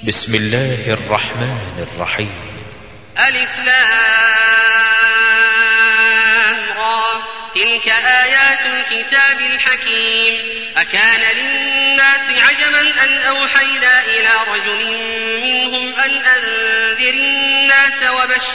بسم الله الرحمن الرحيم. ألف لام را تلك آيات الكتاب الحكيم. أكان للناس عجبا أن أوحينا إلى رجل منهم أن أنذر الناس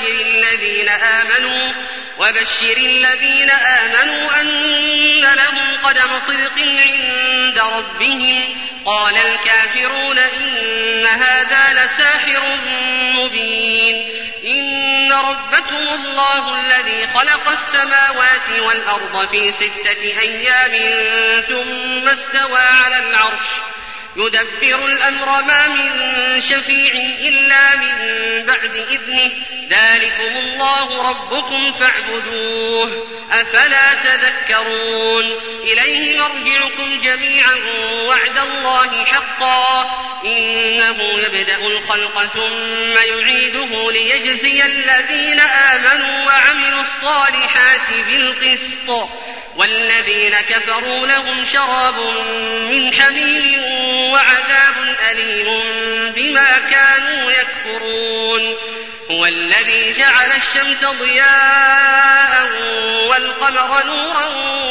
وبشر الذين آمنوا أن لهم قدم صدق عند ربهم. قال الكافرون إن هذا لساحر مبين. إن ربكم الله الذي خلق السماوات والأرض في 6 أيام ثم استوى على العرش يدبر الأمر ما من شفيع إلا من بعد إذنه. ذلكم الله ربكم فاعبدوه أفلا تذكرون. إليه مرجعكم جميعا وعد الله حقا إنه يبدأ الخلق ثم يعيده ليجزي الذين آمنوا وعملوا الصالحات بالقسط والذين كفروا لهم شراب من حميم وعذاب أليم بما كانوا يكفرون. هو الذي جعل الشمس ضياء والقمر نورا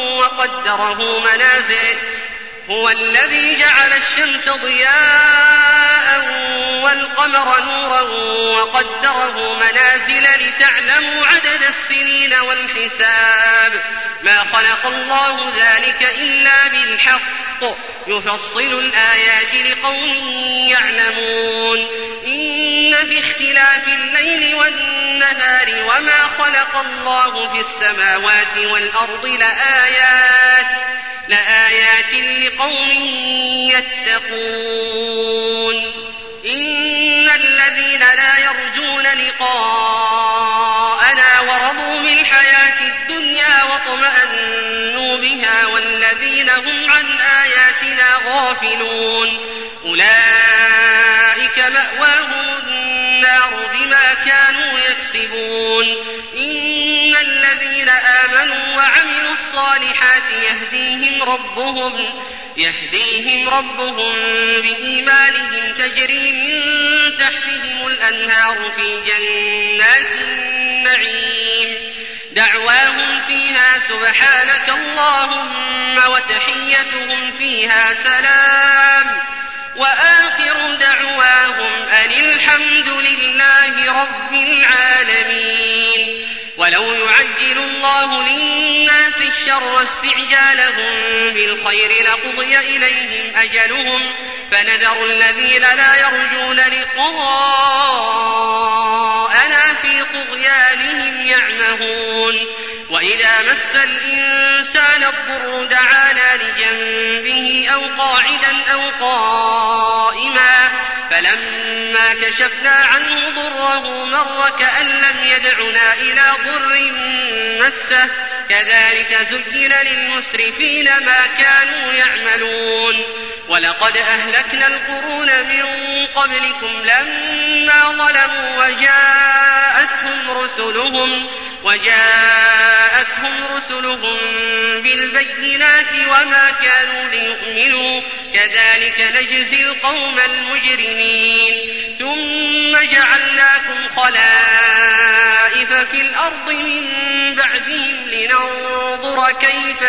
وقدره منازل لتعلموا عدد السنين والحساب. ما خلق الله ذلك إلا بالحق يفصل الآيات لقوم يعلمون. إن في اختلاف الليل والنهار وما خلق الله في السماوات والأرض لآيات لقوم يتقون. إن الذين لا يرجون لقاءنا ورضوا بالحياة الدنيا واطمأنوا بها والذين هم عن آياتنا غافلون أولئك مأواهم النار بما كانوا يكسبون. إن الذين آمنوا وعملوا الصالحات يهديهم ربهم بإيمانهم تجري من تحتهم الأنهار في جنات النعيم. دعواهم فيها سبحانك اللهم وتحيتهم فيها سلام وآخر دعواهم أن الحمد لله رب العالمين. ولو يعجل الله للناس الشر استعجالهم بالخير لقضي إليهم أجلهم فنذر الذين لا يرجون لقاءنا في طغيانهم يعمهون. وإذا مس الإنسان الضر دعانا لجنبه أو قاعدا أو قائما فلما كشفنا عنه ضره مر كأن لم يدعنا إلى ضر مسه. كذلك زين للمسرفين ما كانوا يعملون. ولقد أهلكنا القرون من قبلكم لما ظلموا وجاءتهم رسلهم بالبينات وما كانوا ليؤمنوا. كذلك نجزي القوم المجرمين. ثم جعلناكم خلائف في الأرض من بعدهم لننظر كيف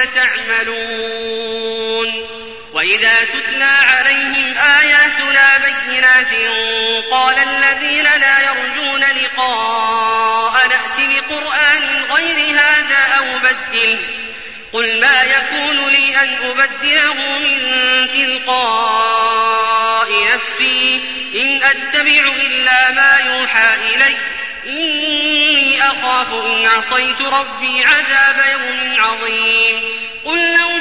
تعملون. وإذا تتلى عليهم آياتنا بينات قال الذين لا يرجون لقاء نأت بقرآن غير هذا أو بدله قل ما يكون لي أن أبدله من تلقاء نفسي إن أتبع إلا ما يوحى إلي إني أخاف إن عصيت ربي عذاب يوم عظيم. قل لو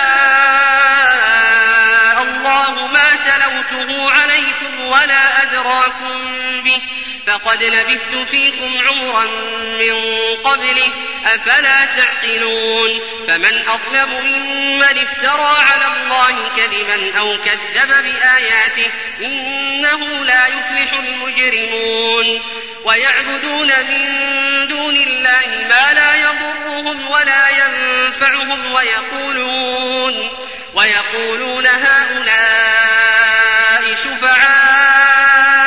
شاء الله ما تلوته عليكم ولا أدراكم به فقد لبثت فيكم عمرا من قبله أفلا تعقلون. فمن أظلم ممن افترى على الله كذبا أو كذب بآياته إنه لا يفلح المجرمون. ويعبدون من دون الله ما لا يضرهم ولا ينفعهم ويقولون هؤلاء شفعاؤنا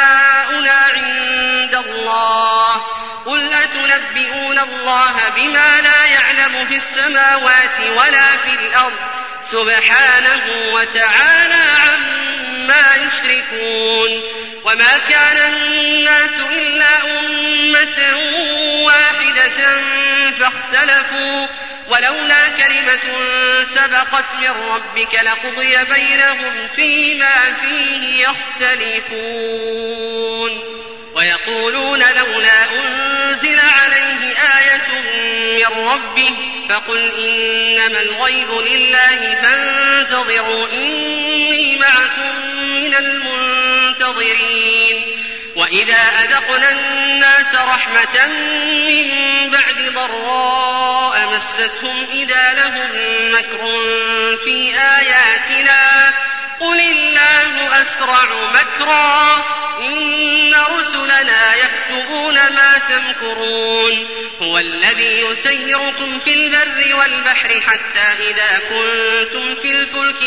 الله بما لا يعلم في السماوات ولا في الأرض سبحانه وتعالى عما يشركون. وما كان الناس إلا أمة واحدة فاختلفوا ولولا كلمة سبقت من ربك لقضي بينهم فيما فيه يختلفون. ويقولون لولا أنزل عليه آية من ربه فقل إنما الغيب لله فانتظروا إني معكم من المنتظرين. وإذا أذقنا الناس رحمة من بعد ضراء مستهم إذا لهم مكر في آياتنا قل الله أسرع مكرا إن رسلنا يكتبون ما تمكرون. هو الذي يسيركم في البر والبحر حتى إذا كنتم في الفلك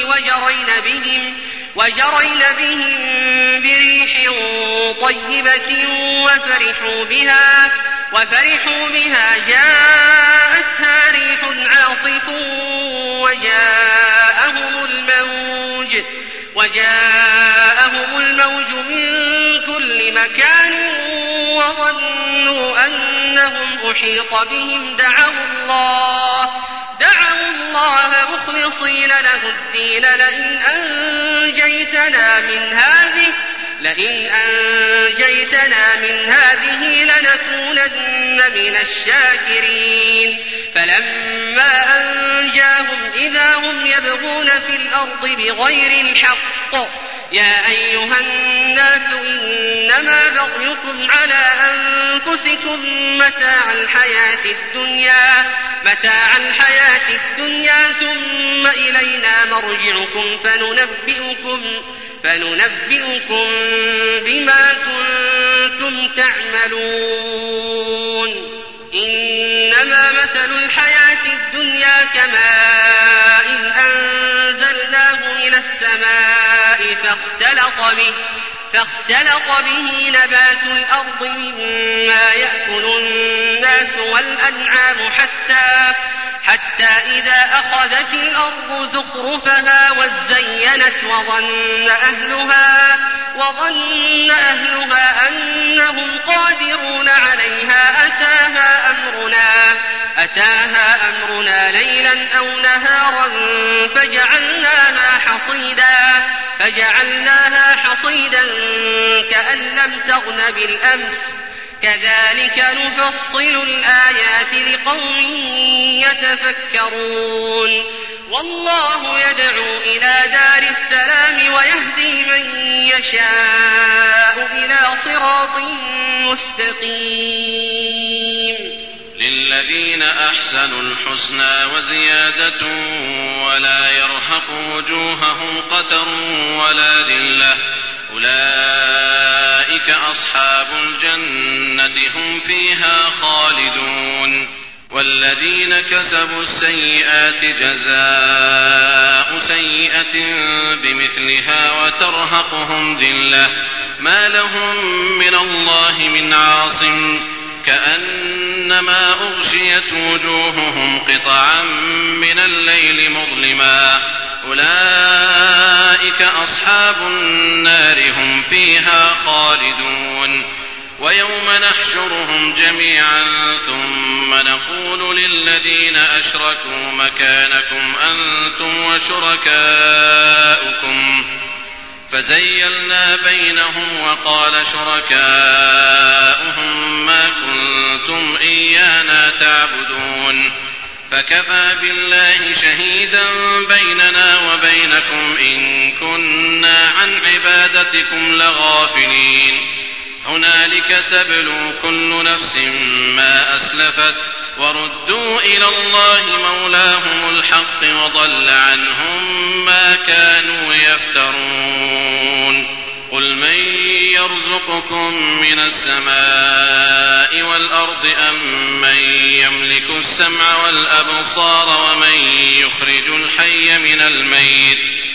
وجرين بهم بريح طيبة وفرحوا بها جاءتها ريح عاصف وجاءهم الموج من كل مكان وظنوا أنهم أحيط بهم دعوا الله مخلصين له الدين لئن أنجيتنا من هذه لنكونن من الشاكرين. فلما أنجاهم إذا هم يبغون في الأرض بغير الحق يا أيها الناس إنما بغيكم على أنفسكم متاع الحياة الدنيا ثم إلينا مرجعكم فننبئكم بما كنتم تعملون. إنما مثل الحياة الدنيا كماء أنزلناه من السماء فاختلط به نبات الأرض مما يأكل الناس والأنعام حتى إذا أخذت الأرض زخرفها وزينت وظن أهلها أنهم قادرون عليها أتاها أمرنا ليلا أو نهارا فجعلناها حصيدا كأن لم تغن بالأمس كذلك نفصل الآيات لقوم يتفكرون. والله يدعو إلى دار السلام ويهدي من يشاء إلى صراط مستقيم. للذين أحسنوا الحسنى وزيادة ولا يرهق وجوههم قتر ولا ذلة أولئك أصحاب الجنة هم فيها خالدون. والذين كسبوا السيئات جزاء سيئة بمثلها وترهقهم ذلة ما لهم من الله من عاصم كأنما أغشيت وجوههم قطعا من الليل مظلما أولئك أصحاب النار هم فيها خالدون. ويوم نحشرهم جميعا ثم نقول للذين أشركوا مكانكم أنتم وشركاؤكم فزيلنا بينهم وقال شركاؤهم ما كنتم إيانا تعبدون فكفى بالله شهيدا بيننا وبينكم إن كنا عن عبادتكم لغافلين. هنالك تبلو كل نفس ما أسلفت وردوا إلى الله مولاهم الحق وضل عنهم ما كانوا يفترون. قل من يرزقكم من السماء والأرض أم من يملك السمع والأبصار ومن يخرج الحي من الميت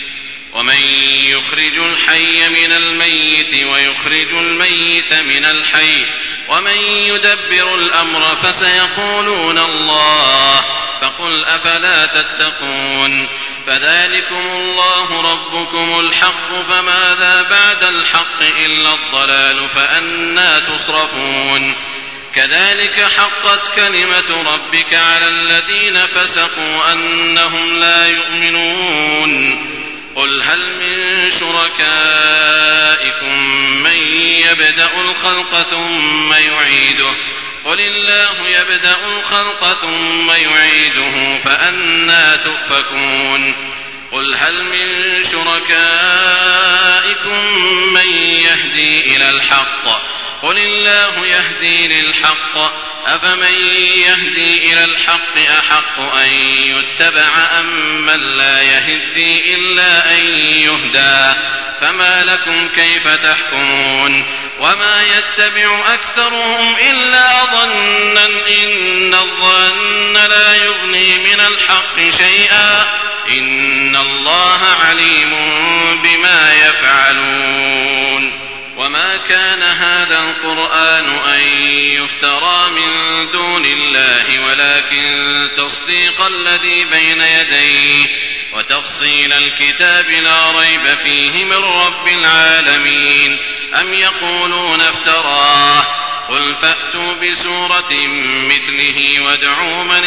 ومن يخرج الحي من الميت ويخرج الميت من الحي ومن يدبر الأمر فسيقولون الله فقل أفلا تتقون فذلكم الله ربكم الحق فماذا بعد الحق إلا الضلال فأنى تصرفون كذلك حقت كلمة ربك على الذين فسقوا أنهم لا يؤمنون قل هل من شركائكم من يبدأ الخلق ثم يعيده قل الله يبدأ الخلق ثم يعيده فأنى تؤفكون قل هل من شركائكم من يهدي إلى الحق قل الله يهدي للحق أفمن يهدي إلى الحق أحق أن يتبع أم من لا يهدي إلا أن يهدى فما لكم كيف تحكمون وما يتبع أكثرهم إلا ظنا إن الظن لا يغني من الحق شيئا إن الله عليم بما يفعلون وما كان هذا القرآن أن يفترى من دون الله ولكن تصديق الذي بين يديه وتفصيل الكتاب لا ريب فيه من رب العالمين أم يقولون افتراه قل فأتوا بسورة مثله وادعوا من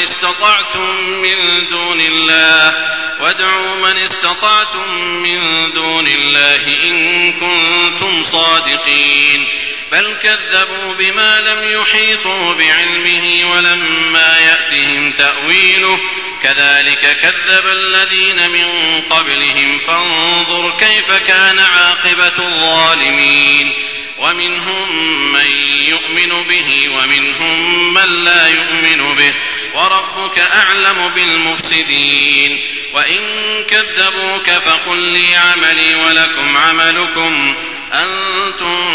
استطعتم من دون الله إن كنتم صادقين بل كذبوا بما لم يحيطوا بعلمه ولما يأتهم تأويله كذلك كذب الذين من قبلهم فانظر كيف كان عاقبة الظالمين ومنهم من يؤمن به ومنهم من لا يؤمن به وربك أعلم بالمفسدين وإن كذبوك فقل لي عملي ولكم عملكم أنتم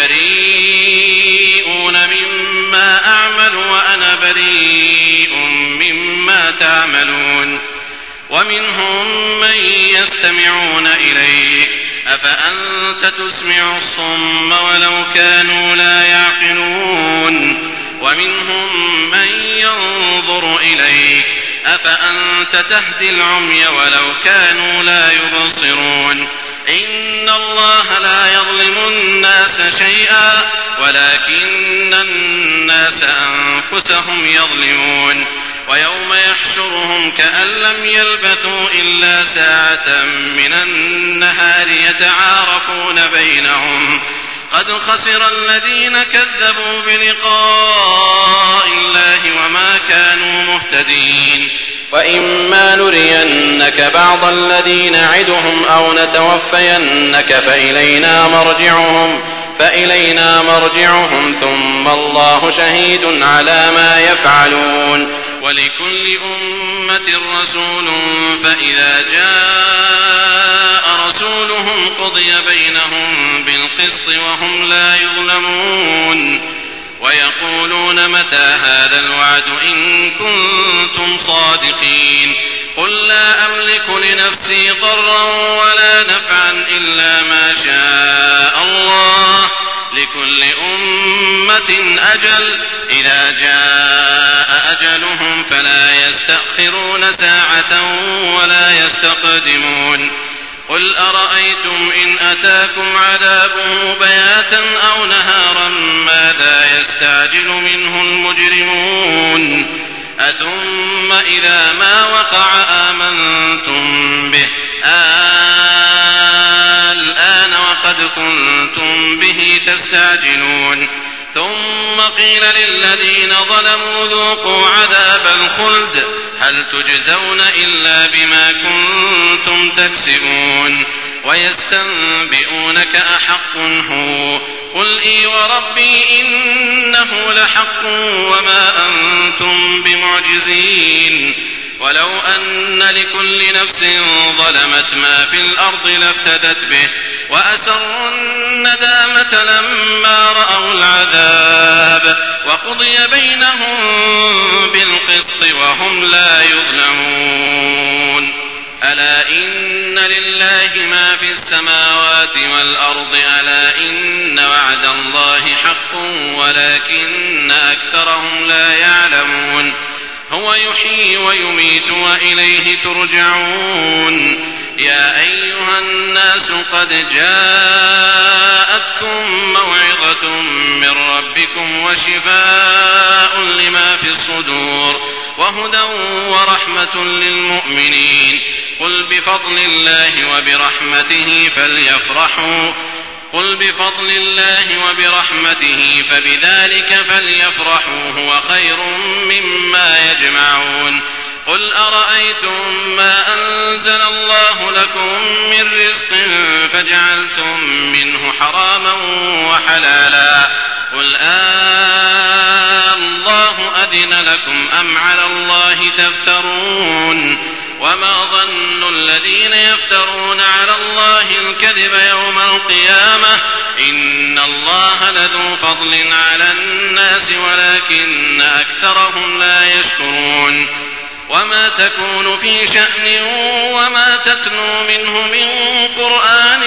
بريئون مما أعمل وأنا بريء مما تعملون ومنهم من يستمعون إليك أفأنت تسمع الصم ولو كانوا لا يعقلون ومنهم من ينظر إليك أفأنت تهدي العمي ولو كانوا لا يبصرون إن الله لا يظلم الناس شيئا ولكن الناس أنفسهم يظلمون ويوم يحشرهم كأن لم يلبثوا إلا ساعة من النهار يتعارفون بينهم قد خسر الذين كذبوا بلقاء الله وما كانوا مهتدين وإما نرينك بعض الذي نعدهم أو نتوفينك فإلينا مرجعهم ثم الله شهيد على ما يفعلون ولكل أمة رسول فإذا جاء رسولهم قضي بينهم بالقسط وهم لا يظلمون ويقولون متى هذا الوعد إن كنتم صادقين قل لا أملك لنفسي ضرا ولا نفعا إلا ما شاء الله لكل أمة أجل إذا جاء أجلهم فلا يستأخرون ساعة ولا يستقدمون قل أرأيتم إن أتاكم عذابه بياتا أو نهارا ماذا يستعجل منه المجرمون أثم إذا ما وقع آمنتم به الآن وقد كنتم به تستعجلون ثم قيل للذين ظلموا ذوقوا عذاب الخلد هل تجزون إلا بما كنتم تكسبون ويستنبئونك أحق هو قل إي وربي إنه لحق وما أنتم بمعجزين ولو أن لكل نفس ظلمت ما في الأرض لافتدت به وأسروا الندامة لما رأوا العذاب وقضي بينهم بالقسط وهم لا يظلمون ألا إن لله ما في السماوات والأرض ألا إن وعد الله حق ولكن أكثرهم لا يعلمون هو يحيي ويميت وإليه ترجعون يا أيها الناس قد جاءتكم موعظة من ربكم وشفاء لما في الصدور وهدى ورحمة للمؤمنين قل بفضل الله وبرحمته فبذلك فليفرحوا هو خير مما يجمعون قل أرأيتم ما أنزل الله لكم من رزق فجعلتم منه حراما وحلالا قل الله أذن لكم أم على الله تفترون وما ظن الذين يفترون على الله الكذب يوم القيامة إن الله لذو فضل على الناس ولكن أكثرهم لا يشكرون وما تكون في شأن وما تتلو منه من قرآن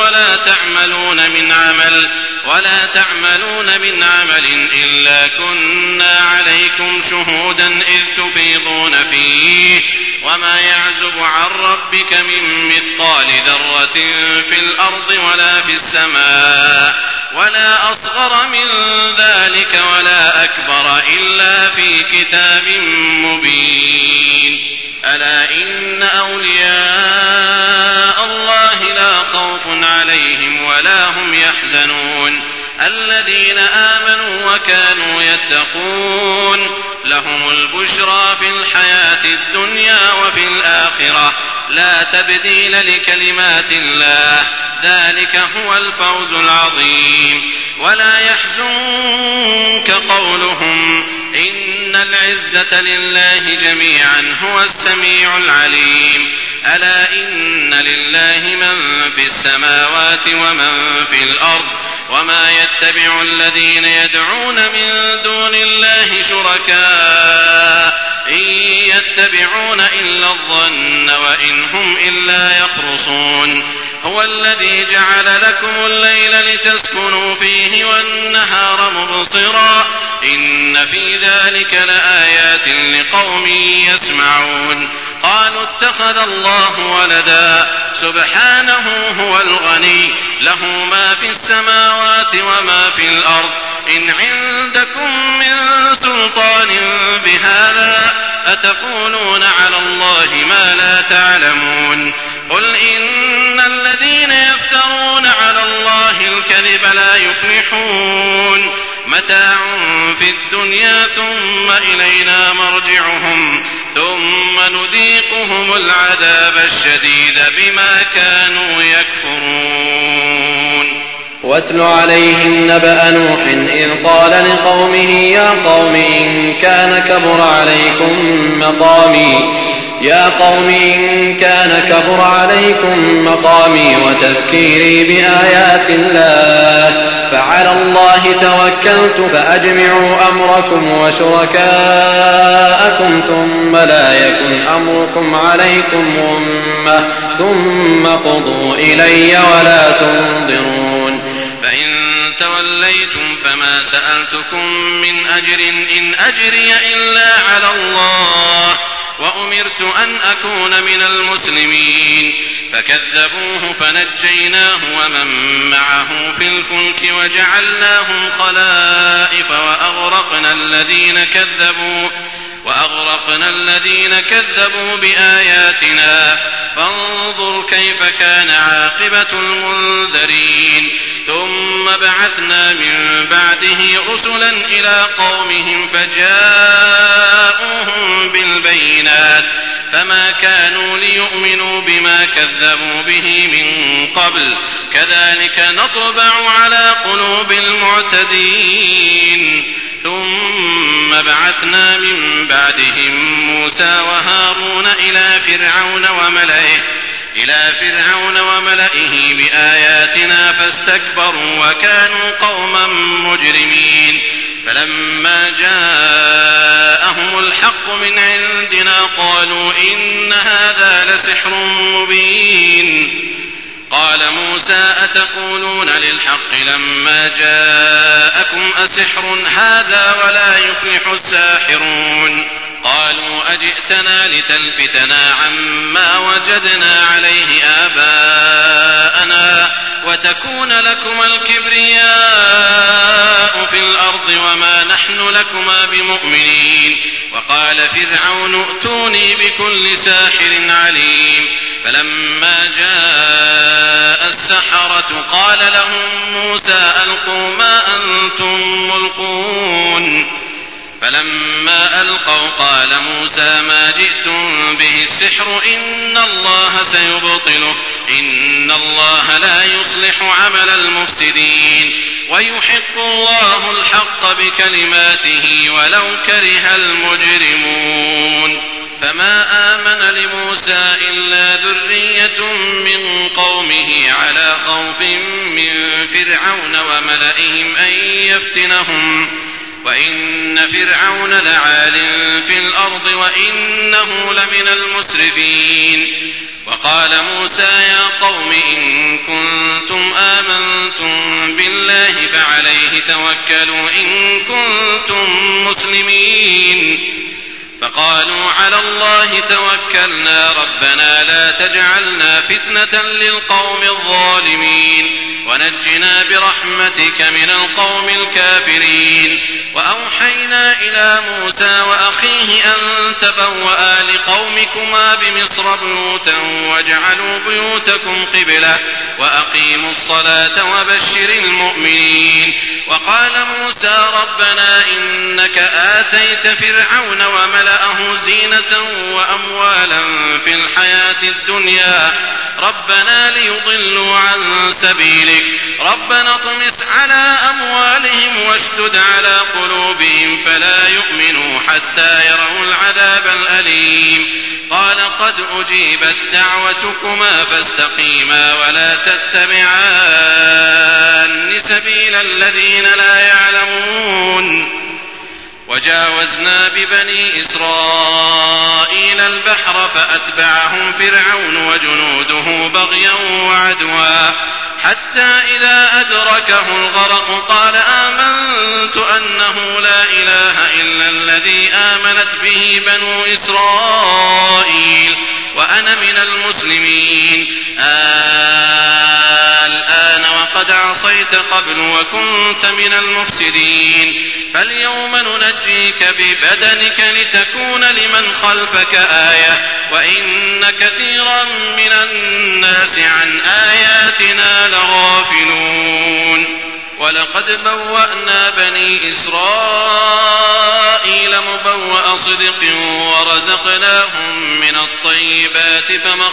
ولا تعملون من عمل إلا كنا عليكم شهودا إذ تفيضون فيه وما يعزب عن ربك من مثقال ذرة في الأرض ولا في السماء ولا أصغر من ذلك ولا أكبر إلا في كتاب مبين ألا إن أولياء الله لا خوف عليهم ولا هم يحزنون الذين آمنوا وكانوا يتقون لهم البشرى في الحياة الدنيا وفي الآخرة لا تبديل لكلمات الله ذلك هو الفوز العظيم ولا يحزنك قولهم إن العزة لله جميعا هو السميع العليم ألا إن لله من في السماوات ومن في الأرض وما يتبع الذين يدعون من دون الله شركاء إن يتبعون إلا الظن وإن هم إلا يخرصون هو الذي جعل لكم الليل لتسكنوا فيه والنهار مبصرا إن في ذلك لآيات لقوم يسمعون قالوا اتخذ الله ولدا سبحانه هو الغني له ما في السماوات وما في الأرض إن عندكم من سلطان بهذا أتقولون على الله ما لا تعلمون قل إن الذين يفترون على الله الكذب لا يفلحون متاع في الدنيا ثم إلينا مرجعهم ثم نذيقهم العذاب الشديد بما كانوا يكفرون واتل عليهم نبأ نوح إذ قال لقومه يا قوم إن كان كبر عليكم مقامي وتذكيري بآيات الله فعلى الله توكلت فأجمعوا أمركم وشركاءكم ثم لا يكن أمركم عليكم غمة ثم قضوا إلي ولا تنظرون فإن توليتم فما سألتكم من أجر إن أجري إلا على الله وأمرت أن أكون من المسلمين فكذبوه فنجيناه ومن معه في الفلك وجعلناهم خلائف وأغرقنا الذين كذبوا بآياتنا فانظر كيف كان عاقبة المنذرين ثم بعثنا من بعده رسلا إلى قومهم فجاءوهم بالبينات فما كانوا ليؤمنوا بما كذبوا به من قبل كذلك نطبع على قلوب المعتدين ثم بعثنا من بعدهم موسى وهارون إلى فرعون وملئه بآياتنا فاستكبروا وكانوا قوما مجرمين فلما جاءهم الحق الحق من عندنا قالوا إن هذا لسحر مبين. قال موسى أتقولون للحق لما جاءكم أسحر هذا ولا يفلح الساحرون. قالوا أجئتنا لتلفتنا عما وجدنا عليه آباءنا وتكون لكما الكبرياء في الأرض وما نحن لكما بمؤمنين. وقال فرعون ائتوني بكل ساحر عليم. فلما جاء السحرة قال لهم موسى ألقوا ما أنتم ملقون. فلما ألقوا قال موسى ما جئتم به السحر إن الله سيبطله إن الله لا يصلح عمل المفسدين ويحق الله الحق بكلماته ولو كره المجرمون. فما آمن لموسى إلا ذرية من قومه على خوف من فرعون وملئهم أن يفتنهم وإن فرعون لعال في الأرض وإنه لمن المسرفين. وقال موسى يا قوم إن كنتم آمنتم بالله فعليه توكلوا إن كنتم مسلمين. فقالوا على الله توكلنا ربنا لا تجعلنا فتنة للقوم الظالمين ونجنا برحمتك من القوم الكافرين. وأوحينا إلى موسى وأخيه أن تبوأ لقومكما بمصر بيوتا واجعلوا بيوتكم قبلة وأقيموا الصلاة وبشر المؤمنين. وقال موسى ربنا إنك آتيت فرعون وملأه زينة وأموالا في الحياة الدنيا ربنا ليضلوا عن سبيلك ربنا اطمس على أموالهم واشدد على قلوبهم فلا يؤمنوا حتى يروا العذاب الأليم. قال قد أجيبت دعوتكما فاستقيما ولا تتبعان سبيل الذين لا يعلمون. وجاوزنا ببني إسرائيل البحر فأتبعهم فرعون وجنوده بغيا وعدوا حتى إذا أدركه الغرق قال آمنت أنه لا إله إلا الذي آمنت به بنو إسرائيل وأنا من المسلمين. الآن وقد عصيت قبل وكنت من المفسدين فاليوم ننجيك ببدنك لتكون لمن خلفك آية وإن كثيرا من الناس عن آياتنا لغافلون. ولقد بوأنا بني إسرائيل مبوأ صدق ورزقناهم من الطيبات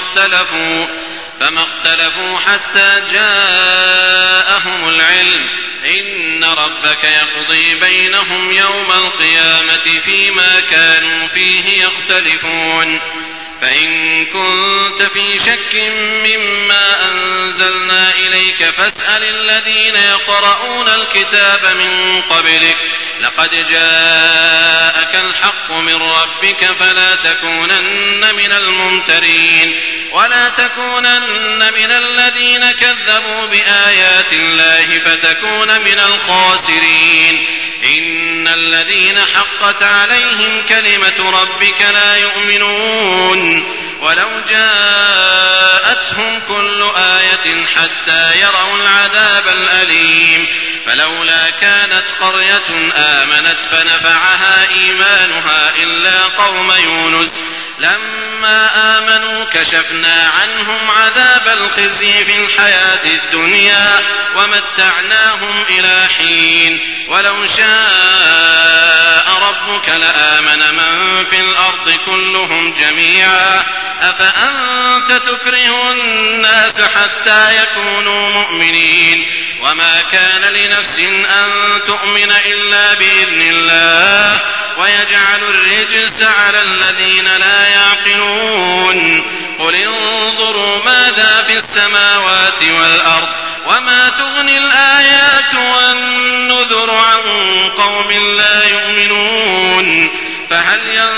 فما اختلفوا حتى جاءهم العلم إن ربك يقضي بينهم يوم القيامة فيما كانوا فيه يختلفون. فإن كنت في شك مما أنزلنا إليك فاسأل الذين يقرؤون الكتاب من قبلك لقد جاءك الحق من ربك فلا تكونن من الممترين ولا تكونن من الذين كذبوا بآيات الله فتكون من الخاسرين. إن الذين حقت عليهم كلمة ربك لا يؤمنون ولو جاءتهم كل آية حتى يروا العذاب الأليم. فلولا كانت قرية آمنت فنفعها إيمانها إلا قوم يونس لما آمنوا كشفنا عنهم عذاب الخزي في الحياة الدنيا ومتعناهم إلى حين. ولو شاء ربك لآمن من في الأرض كلهم جميعا أفأنت تكره الناس حتى يكونوا مؤمنين وما كان لنفس أن تؤمن إلا بإذن الله ويجعل الرجس على الذين لا يعقلون. قل انظروا ماذا في السماوات والأرض وما تغني الآيات والنذر عن قوم لا يؤمنون. فهل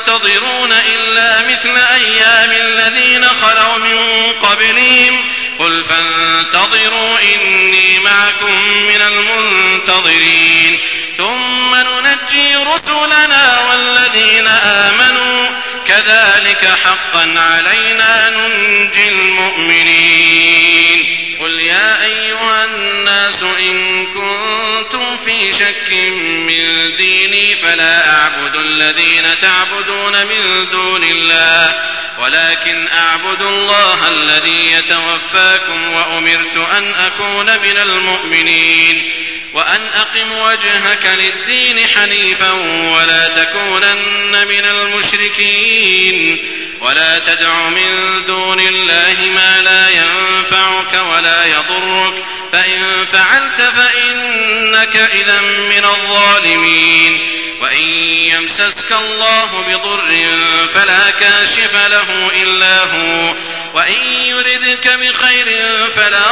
تنتظرون إلا مثل أيام الذين خلوا من قبلهم قل فانتظروا إني معكم من المنتظرين ثم ننجي رسلنا والذين آمنوا كذلك حقا علينا ننجي المؤمنين قل يا أيها الناس إن كنتم في شك من ديني فلا أعبد الذين تعبدون من دون الله ولكن أعبد الله الذي يتوفاكم وأمرت أن أكون من المؤمنين وأن أقم وجهك للدين حنيفا ولا تكونن من المشركين ولا تدع من دون الله ما لا ينفعك ولا يضرك فإن فعلت فإنك إذا من الظالمين وإن يمسسك الله بضر فلا كاشف له إلا هو وإن يردك بخير فلا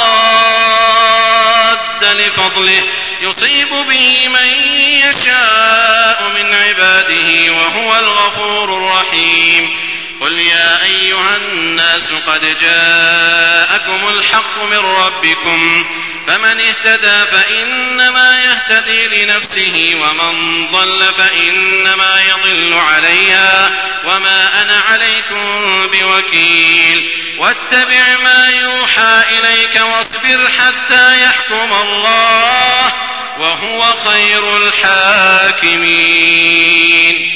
راد لفضله يصيب به من يشاء من عباده وهو الغفور الرحيم قل يا أيها الناس قد جاءكم الحق من ربكم فمن اهتدى فإنما يهتدي لنفسه ومن ضل فإنما يضل عليها وما أنا عليكم بوكيل واتبع ما يوحى إليك واصبر حتى يحكم الله وهو خير الحاكمين